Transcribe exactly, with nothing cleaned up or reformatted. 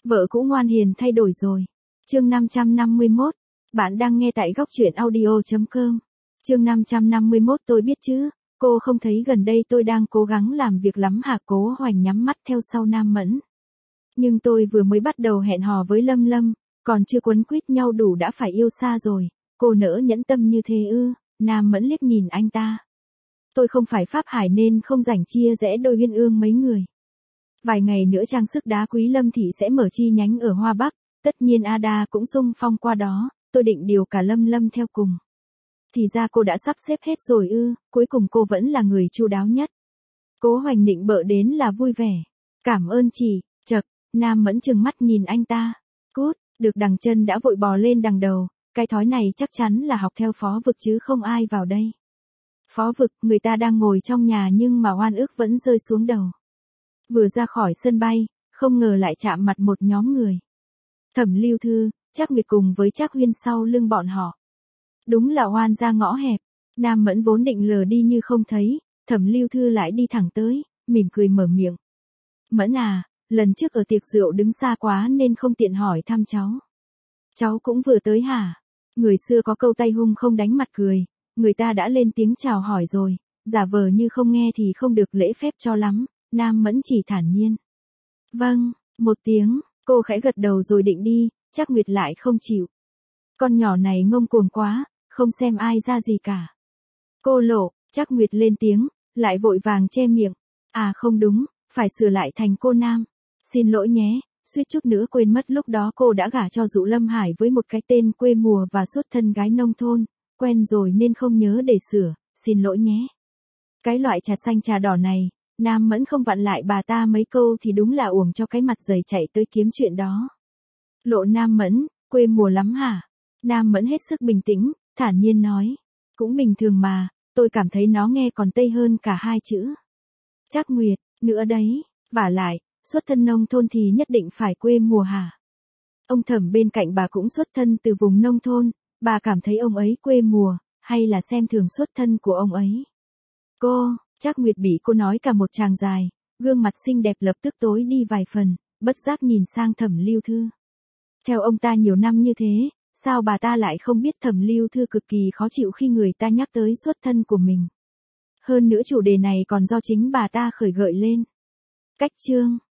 Vợ cũ ngoan hiền thay đổi rồi. Chương năm trăm năm mươi mốt. Bạn đang nghe tại góc truyện audio chấm com. Chương năm trăm năm mươi mốt tôi biết chứ, cô không thấy gần đây tôi đang cố gắng làm việc lắm hả? Cố Hoành nhắm mắt theo sau Nam Mẫn. Nhưng tôi vừa mới bắt đầu hẹn hò với Lâm Lâm, còn chưa quấn quýt nhau đủ đã phải yêu xa rồi, cô nỡ nhẫn tâm như thế ư? Nam Mẫn liếc nhìn anh ta. Tôi không phải Pháp Hải nên không rảnh chia rẽ đôi Uyên Ương mấy người. Vài ngày nữa trang sức đá quý Lâm Thị sẽ mở chi nhánh ở Hoa Bắc, tất nhiên Ada cũng xung phong qua đó, tôi định điều cả Lâm Lâm theo cùng. Thì ra cô đã sắp xếp hết rồi ư, cuối cùng cô vẫn là người chu đáo nhất. Cố Hoành nịnh bợ đến là vui vẻ. Cảm ơn chị, chậc, Nam Mẫn trừng mắt nhìn anh ta. Cút, được đằng chân đã vội bò lên đằng đầu, cái thói này chắc chắn là học theo Phó Vực chứ không ai vào đây. Phó Vực, người ta đang ngồi trong nhà nhưng mà oan ức vẫn rơi xuống đầu. Vừa ra khỏi sân bay, không ngờ lại chạm mặt một nhóm người. Thẩm Lưu Thư, Trác Nguyệt cùng với Trác Huyên sau lưng bọn họ. Đúng là oan ra ngõ hẹp. Nam Mẫn vốn định lờ đi như không thấy, Thẩm Lưu Thư lại đi thẳng tới, mỉm cười mở miệng. Mẫn à, lần trước ở tiệc rượu đứng xa quá nên không tiện hỏi thăm cháu. Cháu cũng vừa tới hả? Người xưa có câu tay hung không đánh mặt cười, người ta đã lên tiếng chào hỏi rồi, giả vờ như không nghe thì không được lễ phép cho lắm, Nam Mẫn chỉ thản nhiên. Vâng, một tiếng, cô khẽ gật đầu rồi định đi, Trác Nguyệt lại không chịu. Con nhỏ này ngông cuồng quá, không xem ai ra gì cả. Cô Lộ, Trác Nguyệt lên tiếng, lại vội vàng che miệng. À không đúng, phải sửa lại thành cô Nam. Xin lỗi nhé, suýt chút nữa quên mất lúc đó cô đã gả cho Dụ Lâm Hải với một cái tên quê mùa và xuất thân gái nông thôn, quen rồi nên không nhớ để sửa, xin lỗi nhé. Cái loại trà xanh trà đỏ này, Nam Mẫn không vặn lại bà ta mấy câu thì đúng là uổng cho cái mặt dày chạy tới kiếm chuyện đó. Lộ Nam Mẫn, quê mùa lắm hả? Nam Mẫn hết sức bình tĩnh, thản nhiên nói. Cũng bình thường mà, tôi cảm thấy nó nghe còn tây hơn cả hai chữ. Trác Nguyệt, nữa đấy, vả lại, xuất thân nông thôn thì nhất định phải quê mùa hả? Ông Thẩm bên cạnh bà cũng xuất thân từ vùng nông thôn, bà cảm thấy ông ấy quê mùa, hay là xem thường xuất thân của ông ấy? Cô, Trác Nguyệt bị cô nói cả một tràng dài, gương mặt xinh đẹp lập tức tối đi vài phần, bất giác nhìn sang Thẩm Lưu Thư. Theo ông ta nhiều năm như thế, sao bà ta lại không biết Thẩm Lưu Thư cực kỳ khó chịu khi người ta nhắc tới xuất thân của mình. Hơn nữa chủ đề này còn do chính bà ta khởi gợi lên. Cách chương